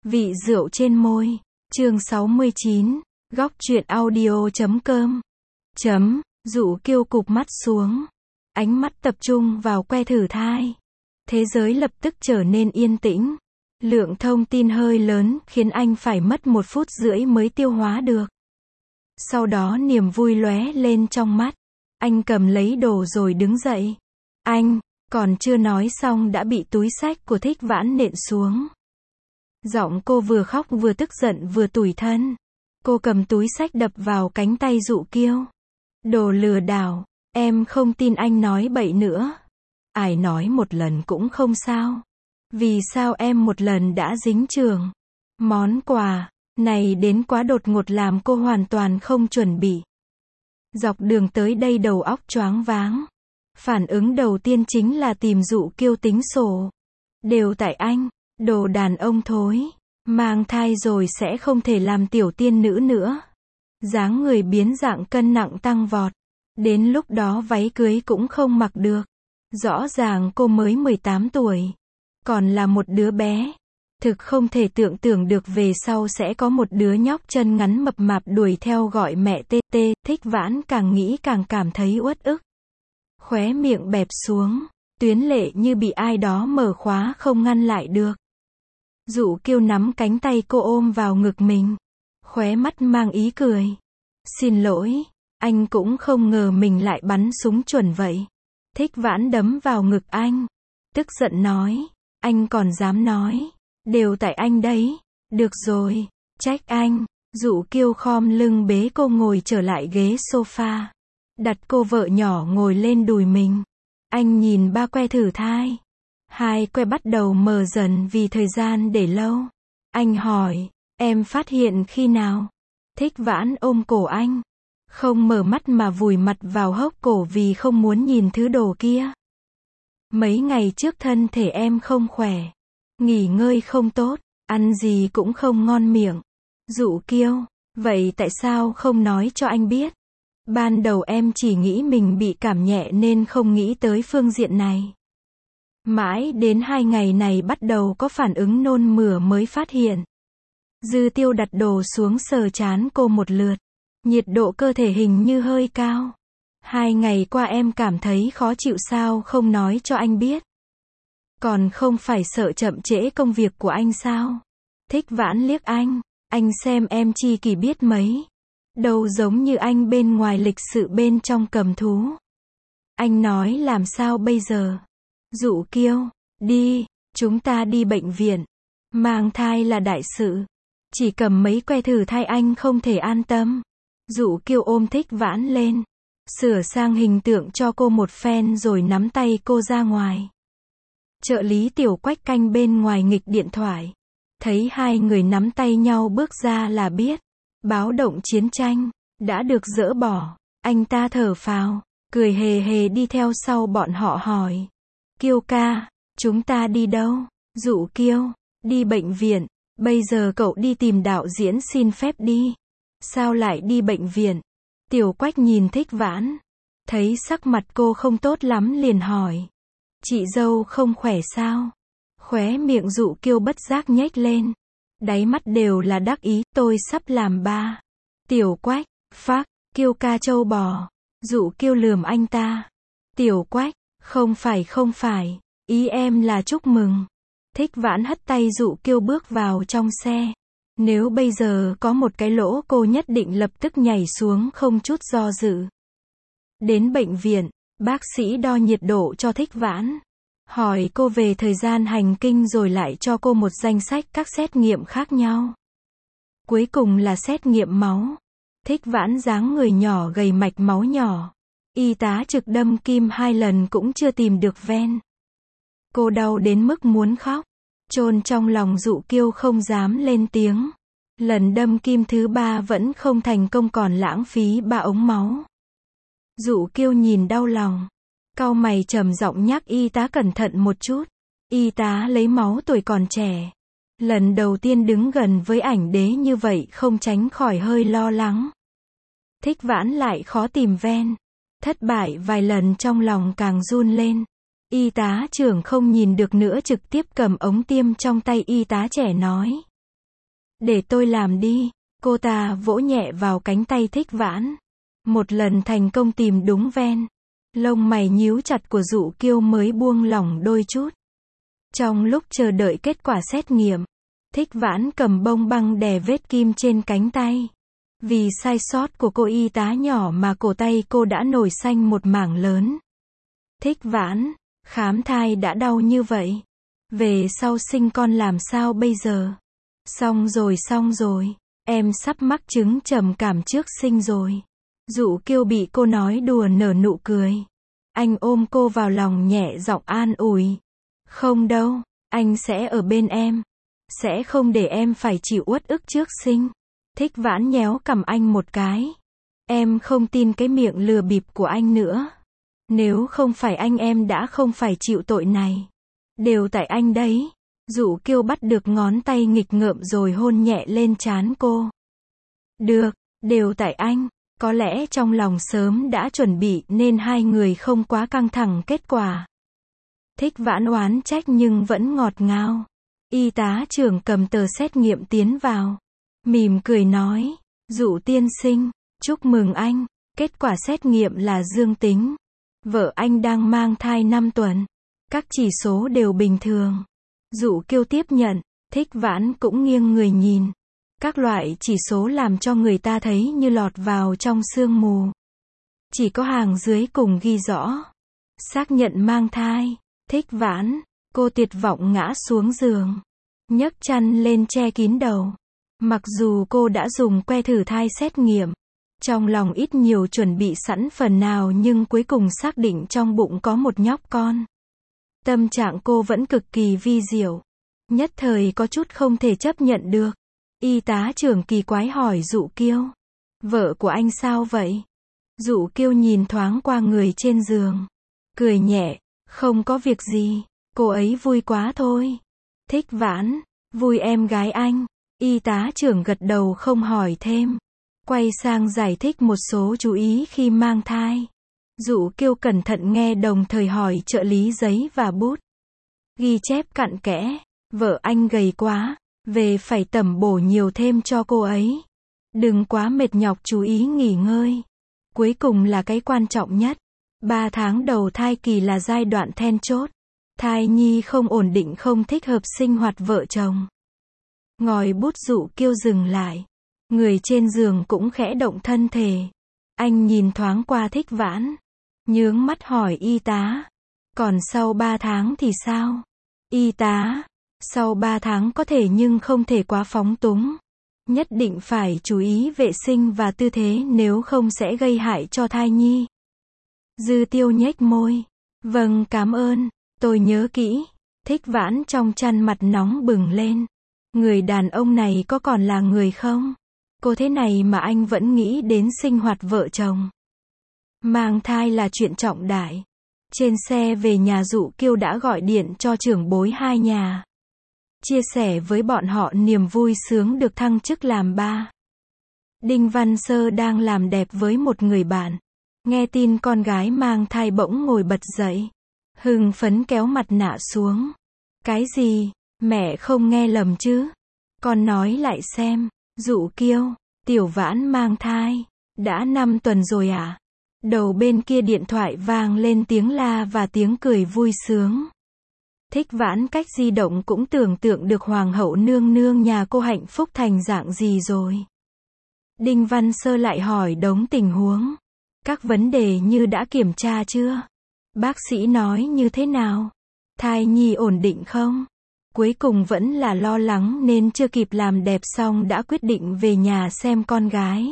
Vị rượu trên môi. Chương 69. Góc truyện audio.com. Dụ Kiêu cụp mắt xuống. Ánh mắt tập trung vào que thử thai. Thế giới lập tức trở nên yên tĩnh. Lượng thông tin hơi lớn khiến anh phải mất 1 phút rưỡi mới tiêu hóa được. Sau đó niềm vui lóe lên trong mắt. Anh cầm lấy đồ rồi đứng dậy. Anh, còn chưa nói xong đã bị túi xách của Thích Vãn nện xuống. Giọng cô vừa khóc vừa tức giận vừa tủi thân. Cô cầm túi xách đập vào cánh tay Dụ Kiêu. Đồ lừa đảo, em không tin anh nói bậy nữa. Ai nói một lần cũng không sao. Vì sao em một lần đã dính chưởng? Món quà này đến quá đột ngột làm cô hoàn toàn không chuẩn bị. Dọc đường tới đây đầu óc choáng váng. Phản ứng đầu tiên chính là tìm Dụ Kiêu tính sổ. Đều tại anh, đồ đàn ông thối. Mang thai rồi sẽ không thể làm tiểu tiên nữ nữa. Dáng người biến dạng, cân nặng tăng vọt. Đến lúc đó váy cưới cũng không mặc được. Rõ ràng cô mới 18 tuổi. Còn là một đứa bé. Thực không thể tưởng tượng được về sau sẽ có một đứa nhóc chân ngắn mập mạp đuổi theo gọi mẹ tê tê. Thích Vãn càng nghĩ càng cảm thấy uất ức. Khóe miệng bẹp xuống. Tuyến lệ như bị ai đó mở khóa không ngăn lại được. Dụ Kiêu nắm cánh tay cô ôm vào ngực mình. Khóe mắt mang ý cười. Xin lỗi, anh cũng không ngờ mình lại bắn súng chuẩn vậy. Thích Vãn đấm vào ngực anh. Tức giận nói. Anh còn dám nói. Đều tại anh đấy. Được rồi, trách anh. Dụ Kiêu khom lưng bế cô ngồi trở lại ghế sofa. Đặt cô vợ nhỏ ngồi lên đùi mình. Anh nhìn 3 que thử thai. 2 que bắt đầu mờ dần vì thời gian để lâu. Anh hỏi, em phát hiện khi nào? Thích Vãn ôm cổ anh. Không mở mắt mà vùi mặt vào hốc cổ vì không muốn nhìn thứ đồ kia. Mấy ngày trước thân thể em không khỏe. Nghỉ ngơi không tốt, ăn gì cũng không ngon miệng. Dụ Kiêu, vậy tại sao không nói cho anh biết? Ban đầu em chỉ nghĩ mình bị cảm nhẹ nên không nghĩ tới phương diện này. Mãi đến 2 ngày này bắt đầu có phản ứng nôn mửa mới phát hiện. Dư Tiêu đặt đồ xuống sờ trán cô một lượt. Nhiệt độ cơ thể hình như hơi cao. 2 ngày qua em cảm thấy khó chịu sao không nói cho anh biết? Còn không phải sợ chậm trễ công việc của anh sao? Thích Vãn liếc anh xem em chi kỷ biết mấy. Đâu giống như anh bên ngoài lịch sự bên trong cầm thú. Anh nói làm sao bây giờ? Dụ Kiêu, đi, chúng ta đi bệnh viện. Mang thai là đại sự. Chỉ cầm mấy que thử thai anh không thể an tâm. Dụ Kiêu ôm Thích Vãn lên. Sửa sang hình tượng cho cô một phen rồi nắm tay cô ra ngoài. Trợ lý Tiểu Quách canh bên ngoài nghịch điện thoại. Thấy 2 người nắm tay nhau bước ra là biết. Báo động chiến tranh đã được dỡ bỏ. Anh ta thở phào, cười hề hề đi theo sau bọn họ hỏi. Kiêu ca, chúng ta đi đâu? Dụ Kiêu, đi bệnh viện. Bây giờ cậu đi tìm đạo diễn xin phép đi. Sao lại đi bệnh viện? Tiểu Quách nhìn Thích Vãn. Thấy sắc mặt cô không tốt lắm liền hỏi. Chị dâu không khỏe sao? Khóe miệng Dụ Kiêu bất giác nhếch lên. Đáy mắt đều là đắc ý, tôi sắp làm ba. Tiểu Quách, phác, Kiêu ca trâu bò. Dụ Kiêu lườm anh ta. Tiểu Quách, không phải, ý em là chúc mừng. Thích Vãn hất tay Dụ Kiêu bước vào trong xe. Nếu bây giờ có một cái lỗ cô nhất định lập tức nhảy xuống không chút do dự. Đến bệnh viện, bác sĩ đo nhiệt độ cho Thích Vãn. Hỏi cô về thời gian hành kinh rồi lại cho cô một danh sách các xét nghiệm khác nhau. Cuối cùng là xét nghiệm máu. Thích Vãn dáng người nhỏ gầy mạch máu nhỏ. Y tá trực đâm kim 2 lần cũng chưa tìm được ven. Cô đau đến mức muốn khóc. Chôn trong lòng Dụ Kiêu không dám lên tiếng. Lần đâm kim thứ 3 vẫn không thành công còn lãng phí 3 ống máu. Dụ Kiêu nhìn đau lòng. Cau mày trầm giọng nhắc y tá cẩn thận một chút. Y tá lấy máu tuổi còn trẻ. Lần đầu tiên đứng gần với ảnh đế như vậy không tránh khỏi hơi lo lắng. Thích Vãn lại khó tìm ven. Thất bại vài lần trong lòng càng run lên. Y tá trưởng không nhìn được nữa trực tiếp cầm ống tiêm trong tay y tá trẻ nói. Để tôi làm đi. Cô ta vỗ nhẹ vào cánh tay Thích Vãn. Một lần thành công tìm đúng ven. Lông mày nhíu chặt của Dụ Kiêu mới buông lỏng đôi chút. Trong lúc chờ đợi kết quả xét nghiệm, Thích Vãn cầm bông băng đè vết kim trên cánh tay. Vì sai sót của cô y tá nhỏ mà cổ tay cô đã nổi xanh một mảng lớn. Thích Vãn, khám thai đã đau như vậy. Về sau sinh con làm sao bây giờ? Xong rồi, em sắp mắc chứng trầm cảm trước sinh rồi. Dụ Kiêu bị cô nói đùa nở nụ cười. Anh ôm cô vào lòng nhẹ giọng an ủi. Không đâu, anh sẽ ở bên em. Sẽ không để em phải chịu uất ức trước sinh. Thích Vãn nhéo cằm anh một cái. Em không tin cái miệng lừa bịp của anh nữa. Nếu không phải anh em đã không phải chịu tội này. Đều tại anh đấy. Dụ Kiêu bắt được ngón tay nghịch ngợm rồi hôn nhẹ lên trán cô. Được, đều tại anh. Có lẽ trong lòng sớm đã chuẩn bị nên hai người không quá căng thẳng kết quả. Thích Vãn oán trách nhưng vẫn ngọt ngào. Y tá trưởng cầm tờ xét nghiệm tiến vào. Mỉm cười nói. Dụ tiên sinh, chúc mừng anh. Kết quả xét nghiệm là dương tính. Vợ anh đang mang thai 5 tuần. Các chỉ số đều bình thường. Dụ Kiêu tiếp nhận. Thích Vãn cũng nghiêng người nhìn. Các loại chỉ số làm cho người ta thấy như lọt vào trong sương mù. Chỉ có hàng dưới cùng ghi rõ. Xác nhận mang thai. Thích Vãn, cô tuyệt vọng ngã xuống giường. Nhấc chăn lên che kín đầu. Mặc dù cô đã dùng que thử thai xét nghiệm. Trong lòng ít nhiều chuẩn bị sẵn phần nào nhưng cuối cùng xác định trong bụng có một nhóc con. Tâm trạng cô vẫn cực kỳ vi diệu. Nhất thời có chút không thể chấp nhận được. Y tá trưởng kỳ quái hỏi Dụ Kiêu. Vợ của anh sao vậy? Dụ Kiêu nhìn thoáng qua người trên giường. Cười nhẹ. Không có việc gì. Cô ấy vui quá thôi. Thích Vãn. Vui em gái anh. Y tá trưởng gật đầu không hỏi thêm. Quay sang giải thích một số chú ý khi mang thai. Dụ Kiêu cẩn thận nghe đồng thời hỏi trợ lý giấy và bút. Ghi chép cặn kẽ. Vợ anh gầy quá. Về phải tẩm bổ nhiều thêm cho cô ấy. Đừng quá mệt nhọc, chú ý nghỉ ngơi. Cuối cùng là cái quan trọng nhất. 3 tháng đầu thai kỳ là giai đoạn then chốt. Thai nhi không ổn định không thích hợp sinh hoạt vợ chồng. Ngòi bút Dụ Kiêu dừng lại. Người trên giường cũng khẽ động thân thể. Anh nhìn thoáng qua Thích Vãn. Nhướng mắt hỏi y tá. Còn sau 3 tháng thì sao? Y tá. Sau 3 tháng có thể nhưng không thể quá phóng túng. Nhất định phải chú ý vệ sinh và tư thế nếu không sẽ gây hại cho thai nhi. Dư Tiêu nhếch môi. Vâng, cảm ơn. Tôi nhớ kỹ. Thích Vãn trong chăn mặt nóng bừng lên. Người đàn ông này có còn là người không? Cô thế này mà anh vẫn nghĩ đến sinh hoạt vợ chồng. Mang thai là chuyện trọng đại. Trên xe về nhà Dụ Kiêu đã gọi điện cho trưởng bối hai nhà. Chia sẻ với bọn họ niềm vui sướng được thăng chức làm ba. Đinh Văn Sơ đang làm đẹp với một người bạn. Nghe tin con gái mang thai bỗng ngồi bật dậy. Hưng phấn kéo mặt nạ xuống. Cái gì? Mẹ không nghe lầm chứ? Con nói lại xem. Dụ Kiêu, Tiểu Vãn mang thai. Đã 5 tuần rồi à? Đầu bên kia điện thoại vang lên tiếng la và tiếng cười vui sướng. Thích Vãn cách di động cũng tưởng tượng được hoàng hậu nương nương nhà cô hạnh phúc thành dạng gì rồi. Đinh Văn Sơ lại hỏi đống tình huống. Các vấn đề như đã kiểm tra chưa? Bác sĩ nói như thế nào? Thai nhi ổn định không? Cuối cùng vẫn là lo lắng nên chưa kịp làm đẹp xong đã quyết định về nhà xem con gái.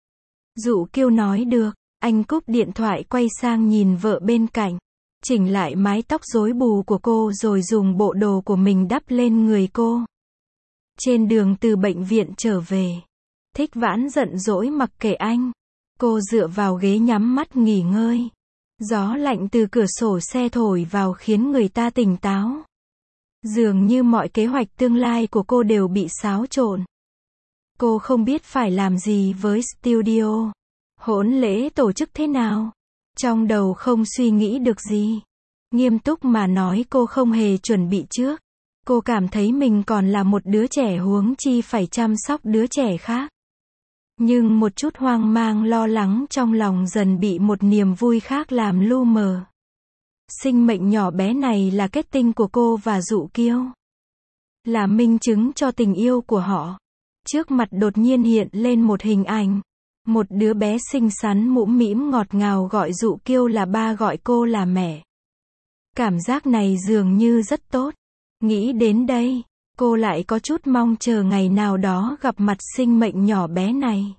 Dụ Kiêu nói được. Anh cúp điện thoại quay sang nhìn vợ bên cạnh. Chỉnh lại mái tóc rối bù của cô rồi dùng bộ đồ của mình đắp lên người cô. Trên đường từ bệnh viện trở về. Thích Vãn giận dỗi mặc kệ anh. Cô dựa vào ghế nhắm mắt nghỉ ngơi. Gió lạnh từ cửa sổ xe thổi vào khiến người ta tỉnh táo. Dường như mọi kế hoạch tương lai của cô đều bị xáo trộn. Cô không biết phải làm gì với studio. Hôn lễ tổ chức thế nào? Trong đầu không suy nghĩ được gì. Nghiêm túc mà nói cô không hề chuẩn bị trước. Cô cảm thấy mình còn là một đứa trẻ huống chi phải chăm sóc đứa trẻ khác. Nhưng một chút hoang mang lo lắng trong lòng dần bị một niềm vui khác làm lu mờ. Sinh mệnh nhỏ bé này là kết tinh của cô và Dụ Kiêu. Là minh chứng cho tình yêu của họ. Trước mặt đột nhiên hiện lên một hình ảnh. Một đứa bé xinh xắn mũm mĩm ngọt ngào gọi Dụ Kiêu là ba, gọi cô là mẹ. Cảm giác này dường như rất tốt. Nghĩ đến đây, cô lại có chút mong chờ ngày nào đó gặp mặt sinh mệnh nhỏ bé này.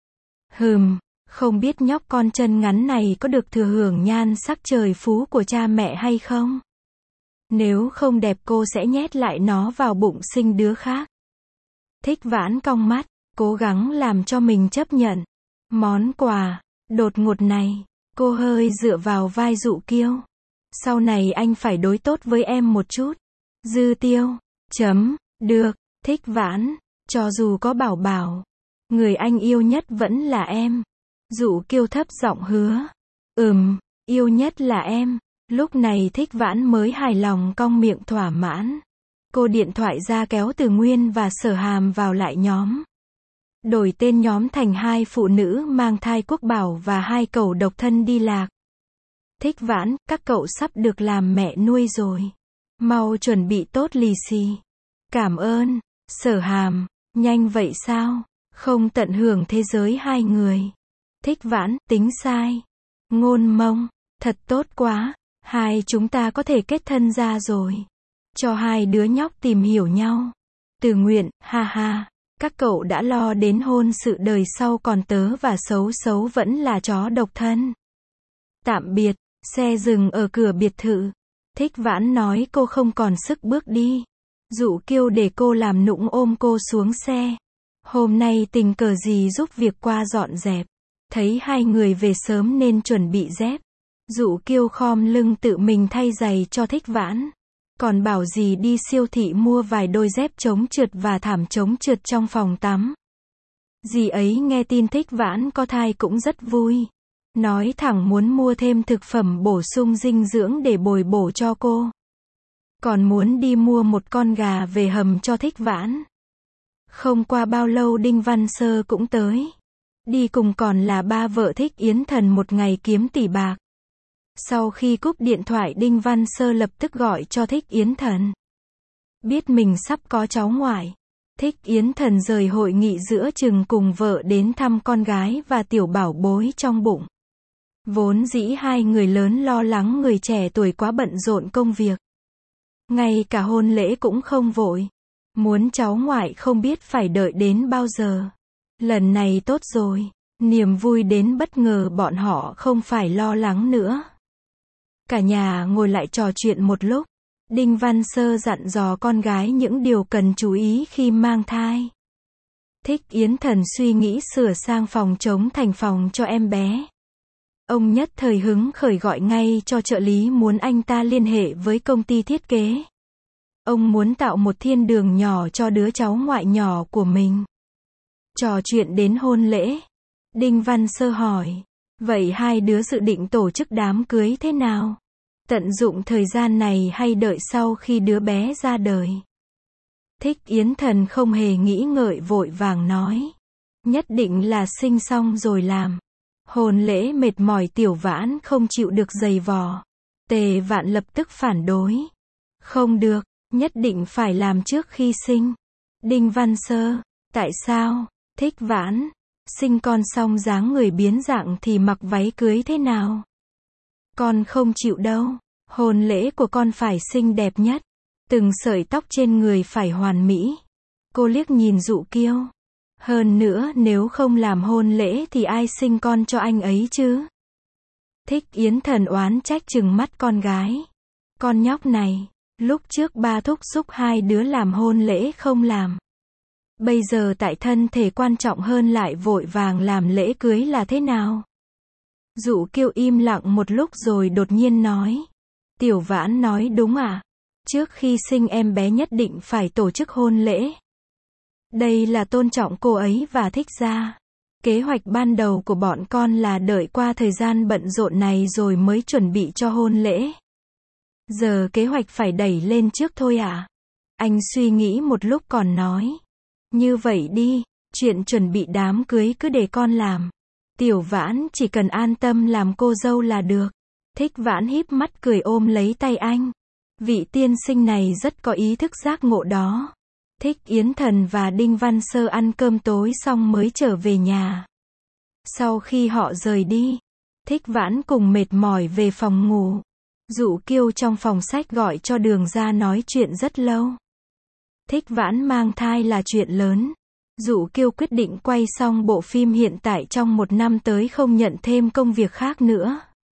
Không biết nhóc con chân ngắn này có được thừa hưởng nhan sắc trời phú của cha mẹ hay không? Nếu không đẹp cô sẽ nhét lại nó vào bụng sinh đứa khác. Thích Vãn cong mắt, cố gắng làm cho mình chấp nhận món quà đột ngột này. Cô hơi dựa vào vai Dụ Kiêu. Sau này anh phải đối tốt với em một chút. Dư Tiêu. Được, Thích Vãn. Cho dù có bảo bảo, người anh yêu nhất vẫn là em. Dụ Kiêu thấp giọng hứa. Yêu nhất là em. Lúc này Thích Vãn mới hài lòng cong miệng thỏa mãn. Cô điện thoại ra kéo Từ Nguyên và Sở Hàm vào lại nhóm. Đổi tên nhóm thành 2 phụ nữ mang thai quốc bảo và 2 cẩu độc thân đi lạc. Thích Vãn, các cậu sắp được làm mẹ nuôi rồi. Mau chuẩn bị tốt lì xì. Cảm ơn. Sở Hàm, nhanh vậy sao? Không tận hưởng thế giới 2 người. Thích Vãn, tính sai. Ngôn Mông, thật tốt quá. 2 chúng ta có thể kết thân ra rồi. Cho 2 đứa nhóc tìm hiểu nhau. Từ Nguyện, ha ha. Các cậu đã lo đến hôn sự đời sau, còn tớ và Xấu Xấu vẫn là chó độc thân. Tạm biệt. Xe dừng ở cửa biệt thự. Thích Vãn nói cô không còn sức bước đi. Dụ Kiêu để cô làm nũng ôm cô xuống xe. Hôm nay tình cờ gì giúp việc qua dọn dẹp. Thấy 2 người về sớm nên chuẩn bị dép. Dụ Kiêu khom lưng tự mình thay giày cho Thích Vãn. Còn bảo dì đi siêu thị mua vài đôi dép chống trượt và thảm chống trượt trong phòng tắm. Dì ấy nghe tin Thích Vãn có thai cũng rất vui. Nói thẳng muốn mua thêm thực phẩm bổ sung dinh dưỡng để bồi bổ cho cô. Còn muốn đi mua một con gà về hầm cho Thích Vãn. Không qua bao lâu Đinh Văn Sơ cũng tới. Đi cùng còn là ba vợ Thích Yến Thần một ngày kiếm tỷ bạc. Sau khi cúp điện thoại Đinh Văn Sơ lập tức gọi cho Thích Yến Thần. Biết mình sắp có cháu ngoại. Thích Yến Thần rời hội nghị giữa chừng cùng vợ đến thăm con gái và tiểu bảo bối trong bụng. Vốn dĩ 2 người lớn lo lắng người trẻ tuổi quá bận rộn công việc. Ngay cả hôn lễ cũng không vội. Muốn cháu ngoại không biết phải đợi đến bao giờ. Lần này tốt rồi. Niềm vui đến bất ngờ, bọn họ không phải lo lắng nữa. Cả nhà ngồi lại trò chuyện một lúc. Đinh Văn Sơ dặn dò con gái những điều cần chú ý khi mang thai. Thích Yến Thần suy nghĩ sửa sang phòng trống thành phòng cho em bé. Ông nhất thời hứng khởi gọi ngay cho trợ lý, muốn anh ta liên hệ với công ty thiết kế. Ông muốn tạo một thiên đường nhỏ cho đứa cháu ngoại nhỏ của mình. Trò chuyện đến hôn lễ. Đinh Văn Sơ hỏi. Vậy 2 đứa dự định tổ chức đám cưới thế nào? Tận dụng thời gian này hay đợi sau khi đứa bé ra đời? Thích Yến Thần không hề nghĩ ngợi vội vàng nói. Nhất định là sinh xong rồi làm. Hôn lễ mệt mỏi, Tiểu Vãn không chịu được giày vò. Tề Vạn lập tức phản đối. Không được, nhất định phải làm trước khi sinh. Đinh Văn Sơ, tại sao? Thích Vãn, sinh con xong dáng người biến dạng thì mặc váy cưới thế nào? Con không chịu đâu. Hôn lễ của con phải xinh đẹp nhất. Từng sợi tóc trên người phải hoàn mỹ. Cô liếc nhìn Dụ Kiêu. Hơn nữa nếu không làm hôn lễ thì ai sinh con cho anh ấy chứ? Thích Yến Thần oán trách trừng mắt con gái. Con nhóc này, lúc trước ba thúc giục 2 đứa làm hôn lễ không làm. Bây giờ tại thân thể quan trọng hơn lại vội vàng làm lễ cưới là thế nào? Dụ Kiêu im lặng một lúc rồi đột nhiên nói. Tiểu Vãn nói đúng à? Trước khi sinh em bé nhất định phải tổ chức hôn lễ. Đây là tôn trọng cô ấy và Thích gia. Kế hoạch ban đầu của bọn con là đợi qua thời gian bận rộn này rồi mới chuẩn bị cho hôn lễ. Giờ kế hoạch phải đẩy lên trước thôi à? Anh suy nghĩ một lúc còn nói. Như vậy đi, chuyện chuẩn bị đám cưới cứ để con làm. Tiểu Vãn chỉ cần an tâm làm cô dâu là được. Thích Vãn híp mắt cười ôm lấy tay anh. Vị tiên sinh này rất có ý thức giác ngộ đó. Thích Yến Thần và Đinh Văn Sơ ăn cơm tối xong mới trở về nhà. Sau khi họ rời đi, Thích Vãn cùng mệt mỏi về phòng ngủ. Dụ Kiêu trong phòng sách gọi cho Đường ra nói chuyện rất lâu. Thích Vãn mang thai là chuyện lớn. Dụ Kiêu quyết định quay xong bộ phim hiện tại trong 1 năm tới không nhận thêm công việc khác nữa.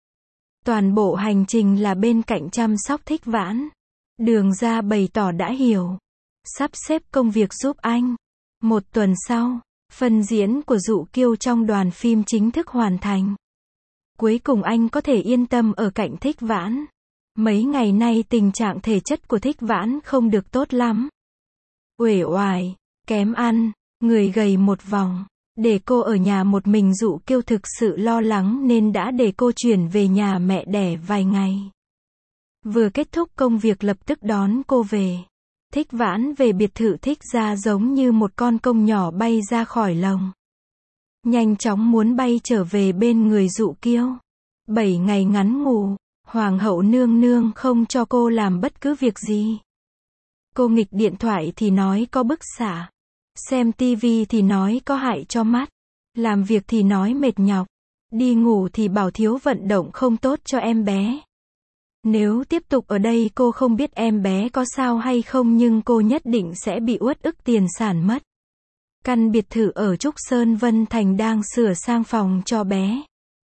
Toàn bộ hành trình là bên cạnh chăm sóc Thích Vãn. Đường ra bày tỏ đã hiểu. Sắp xếp công việc giúp anh. 1 tuần sau, phần diễn của Dụ Kiêu trong đoàn phim chính thức hoàn thành. Cuối cùng anh có thể yên tâm ở cạnh Thích Vãn. Mấy ngày nay tình trạng thể chất của Thích Vãn không được tốt lắm. Uể oải, kém ăn, người gầy một vòng. Để cô ở nhà một mình Dụ Kiêu thực sự lo lắng nên đã để cô chuyển về nhà mẹ đẻ vài ngày. Vừa kết thúc công việc lập tức đón cô về. Thích Vãn về biệt thự Thích ra giống như một con công nhỏ bay ra khỏi lồng. Nhanh chóng muốn bay trở về bên người Dụ Kiêu. 7 ngày ngắn ngủ, Hoàng hậu nương nương không cho cô làm bất cứ việc gì. Cô nghịch điện thoại thì nói có bức xạ. Xem tivi thì nói có hại cho mắt. Làm việc thì nói mệt nhọc. Đi ngủ thì bảo thiếu vận động không tốt cho em bé. Nếu tiếp tục ở đây cô không biết em bé có sao hay không nhưng cô nhất định sẽ bị uất ức tiền sản mất. Căn biệt thự ở Trúc Sơn Vân Thành đang sửa sang phòng cho bé.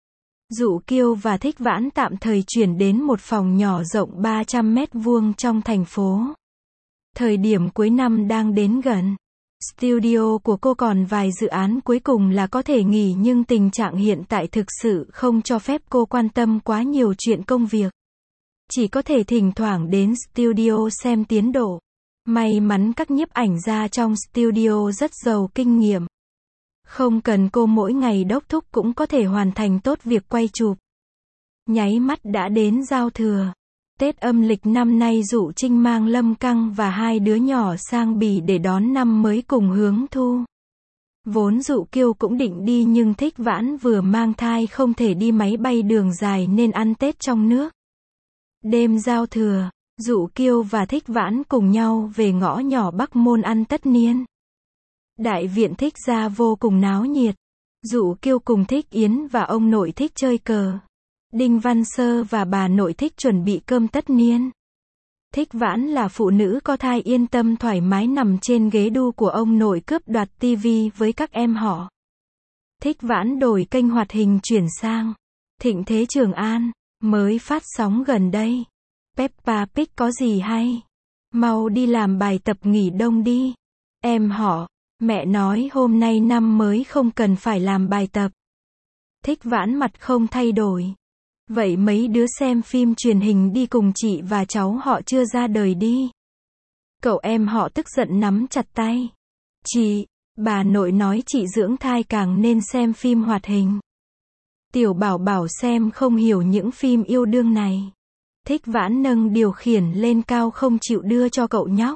Dụ Kiêu và Thích Vãn tạm thời chuyển đến một phòng nhỏ rộng 300 mét vuông trong thành phố. Thời điểm cuối năm đang đến gần. Studio của cô còn vài dự án cuối cùng là có thể nghỉ nhưng tình trạng hiện tại thực sự không cho phép cô quan tâm quá nhiều chuyện công việc. Chỉ có thể thỉnh thoảng đến studio xem tiến độ. May mắn các nhiếp ảnh gia trong studio rất giàu kinh nghiệm. Không cần cô mỗi ngày đốc thúc cũng có thể hoàn thành tốt việc quay chụp. Nháy mắt đã đến giao thừa. Tết âm lịch năm nay Dụ Trinh mang Lâm Căng và 2 đứa nhỏ sang Bỉ để đón năm mới cùng hướng thu. Vốn Dụ Kiêu cũng định đi nhưng Thích Vãn vừa mang thai không thể đi máy bay đường dài nên ăn Tết trong nước. Đêm giao thừa, Dụ Kiêu và Thích Vãn cùng nhau về ngõ nhỏ Bắc Môn ăn tất niên. Đại viện Thích gia vô cùng náo nhiệt. Dụ Kiêu cùng Thích Yến và ông nội Thích chơi cờ. Đinh Văn Sơ và bà nội Thích chuẩn bị cơm tất niên. Thích Vãn là phụ nữ có thai yên tâm thoải mái nằm trên ghế đu của ông nội cướp đoạt tivi với các em họ. Thích Vãn đổi kênh hoạt hình chuyển sang Thịnh Thế Trường An, mới phát sóng gần đây. Peppa Pig có gì hay? Mau đi làm bài tập nghỉ đông đi. Em họ, mẹ nói hôm nay năm mới không cần phải làm bài tập. Thích Vãn mặt không thay đổi. Vậy mấy đứa xem phim truyền hình đi cùng chị và cháu họ chưa ra đời đi. Cậu em họ tức giận nắm chặt tay. Chị, bà nội nói chị dưỡng thai càng nên xem phim hoạt hình. Tiểu Bảo Bảo xem không hiểu những phim yêu đương này. Thích Vãn nâng điều khiển lên cao không chịu đưa cho cậu nhóc.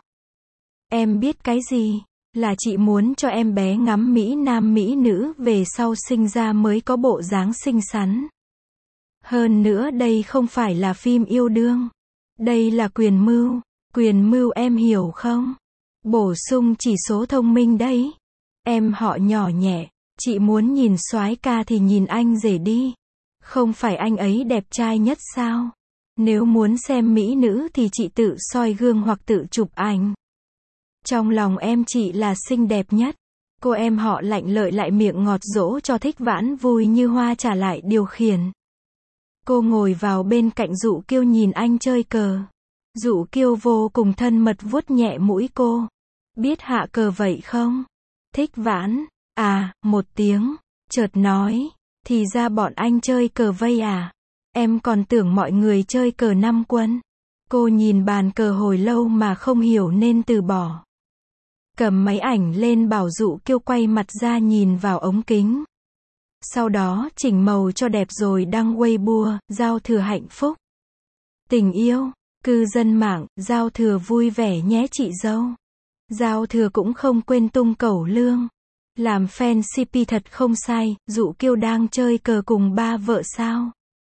Em biết cái gì? Là chị muốn cho em bé ngắm Mỹ Nam Mỹ nữ về sau sinh ra mới có bộ dáng xinh xắn. Hơn nữa đây không phải là phim yêu đương. Đây là quyền mưu em hiểu không? Bổ sung chỉ số thông minh đấy. Em họ nhỏ nhẹ, chị muốn nhìn soái ca thì nhìn anh rể đi. Không phải anh ấy đẹp trai nhất sao? Nếu muốn xem mỹ nữ thì chị tự soi gương hoặc tự chụp ảnh. Trong lòng em chị là xinh đẹp nhất. Cô em họ lạnh lợi lại miệng ngọt dỗ cho Thích Vãn vui như hoa trả lại điều khiển. Cô ngồi vào bên cạnh Dụ Kiêu nhìn anh chơi cờ. Dụ Kiêu vô cùng thân mật vuốt nhẹ mũi cô. Biết hạ cờ vậy không? Thích Vãn, một tiếng, chợt nói, thì ra bọn anh chơi cờ vây à? Em còn tưởng mọi người chơi cờ 5 quân. Cô nhìn bàn cờ hồi lâu mà không hiểu nên từ bỏ. Cầm máy ảnh lên bảo Dụ Kiêu quay mặt ra nhìn vào ống kính. Sau đó chỉnh màu cho đẹp rồi đăng Weibo, giao thừa hạnh phúc. Tình yêu, Cư dân mạng, giao thừa vui vẻ nhé chị dâu. Giao thừa cũng không quên tung cẩu lương. Làm fan CP thật không sai, Dụ Kiêu đang chơi cờ cùng ba vợ sao?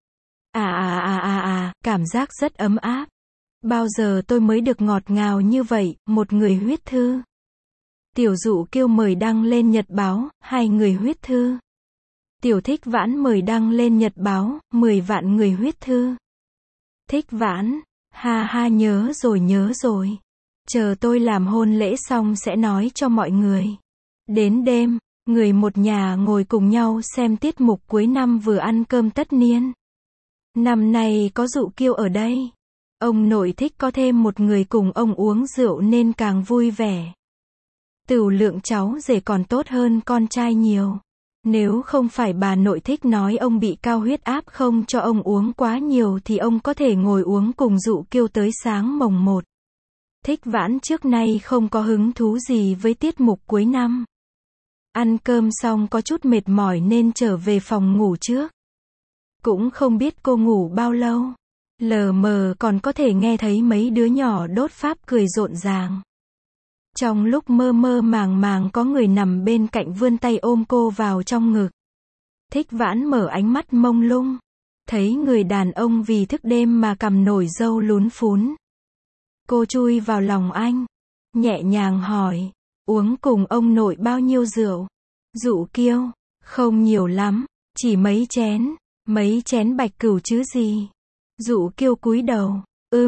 Cảm giác rất ấm áp. Bao giờ tôi mới được ngọt ngào như vậy, một người huyết thư. Tiểu Dụ Kiêu mời đăng lên nhật báo, 2 người huyết thư. Tiểu Thích Vãn mời đăng lên nhật báo, 10 vạn người huyết thư. Thích Vãn, ha ha nhớ rồi. Chờ tôi làm hôn lễ xong sẽ nói cho mọi người. Đến đêm, người một nhà ngồi cùng nhau xem tiết mục cuối năm vừa ăn cơm tất niên. Năm nay có Dụ Kiêu ở đây. Ông nội thích có thêm một người cùng ông uống rượu nên càng vui vẻ. Tửu lượng cháu rể còn tốt hơn con trai nhiều. Nếu không phải bà nội thích nói ông bị cao huyết áp không cho ông uống quá nhiều thì ông có thể ngồi uống cùng Dụ Kiêu tới sáng mồng 1. Thích Vãn trước nay không có hứng thú gì với tiết mục cuối năm. Ăn cơm xong có chút mệt mỏi nên trở về phòng ngủ trước. Cũng không biết cô ngủ bao lâu. Lờ mờ còn có thể nghe thấy mấy đứa nhỏ đốt pháp cười rộn ràng. Trong lúc mơ mơ màng màng có người nằm bên cạnh vươn tay ôm cô vào trong ngực. Thích Vãn mở ánh mắt mông lung. Thấy người đàn ông vì thức đêm mà cằm nổi râu lún phún. Cô chui vào lòng anh. Nhẹ nhàng hỏi. Uống cùng ông nội bao nhiêu rượu? Dụ Kiêu. Không nhiều lắm. Chỉ mấy chén bạch cửu chứ gì. Dụ Kiêu cúi đầu.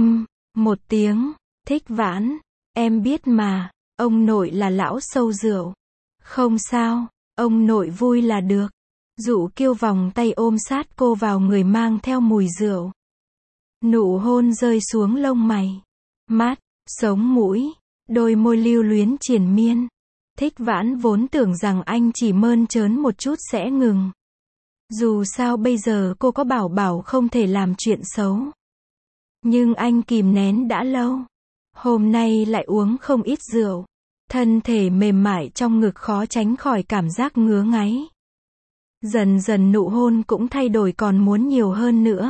Một tiếng. Thích Vãn. Em biết mà. Ông nội là lão sâu rượu. Không sao. Ông nội vui là được. Dụ Kiêu vòng tay ôm sát cô vào người mang theo mùi rượu. Nụ hôn rơi xuống lông mày. Mắt, sống mũi, đôi môi lưu luyến triền miên. Thích Vãn vốn tưởng rằng anh chỉ mơn trớn một chút sẽ ngừng. Dù sao bây giờ cô có bảo không thể làm chuyện xấu. Nhưng anh kìm nén đã lâu. Hôm nay lại uống không ít rượu. Thân thể mềm mại trong ngực khó tránh khỏi cảm giác ngứa ngáy. Dần dần nụ hôn cũng thay đổi còn muốn nhiều hơn nữa.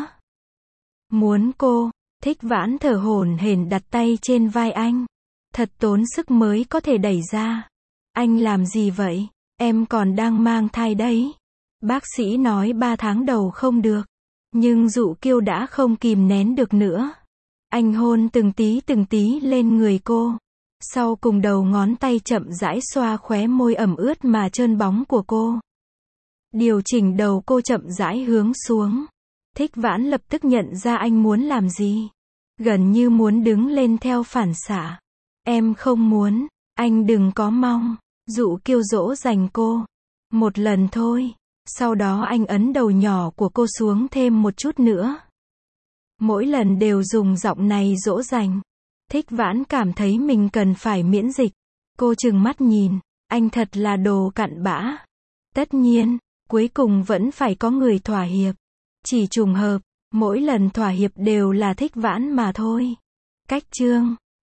Muốn cô. Thích Vãn thở hổn hển đặt tay trên vai anh. Thật tốn sức mới có thể đẩy ra. Anh làm gì vậy? Em còn đang mang thai đấy. Bác sĩ nói 3 tháng đầu không được. Nhưng Dụ Kiêu đã không kìm nén được nữa. Anh hôn từng tí lên người cô. Sau cùng đầu ngón tay chậm rãi xoa khóe môi ẩm ướt mà trơn bóng của cô. Điều chỉnh đầu cô chậm rãi hướng xuống. Thích Vãn lập tức nhận ra anh muốn làm gì. Gần như muốn đứng lên theo phản xạ. Em không muốn. Anh đừng có mong. Dụ Kiêu dỗ dành cô. Một lần thôi. Sau đó anh ấn đầu nhỏ của cô xuống thêm một chút nữa. Mỗi lần đều dùng giọng này dỗ dành. Thích Vãn cảm thấy mình cần phải miễn dịch. Cô trừng mắt nhìn. Anh thật là đồ cặn bã. Tất nhiên, cuối cùng vẫn phải có người thỏa hiệp. Chỉ trùng hợp, mỗi lần thỏa hiệp đều là Thích Vãn mà thôi. Cách chương